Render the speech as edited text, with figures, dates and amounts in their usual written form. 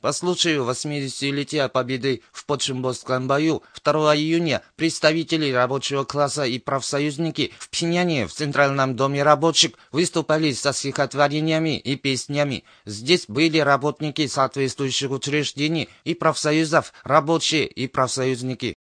По случаю 80-летия победы в Подшимбосском бою 2 июня представители рабочего класса и профсоюзники в Пхеньяне в Центральном доме рабочих выступали со стихотворениями и песнями. Здесь были работники соответствующих учреждений и профсоюзов, рабочие и профсоюзники.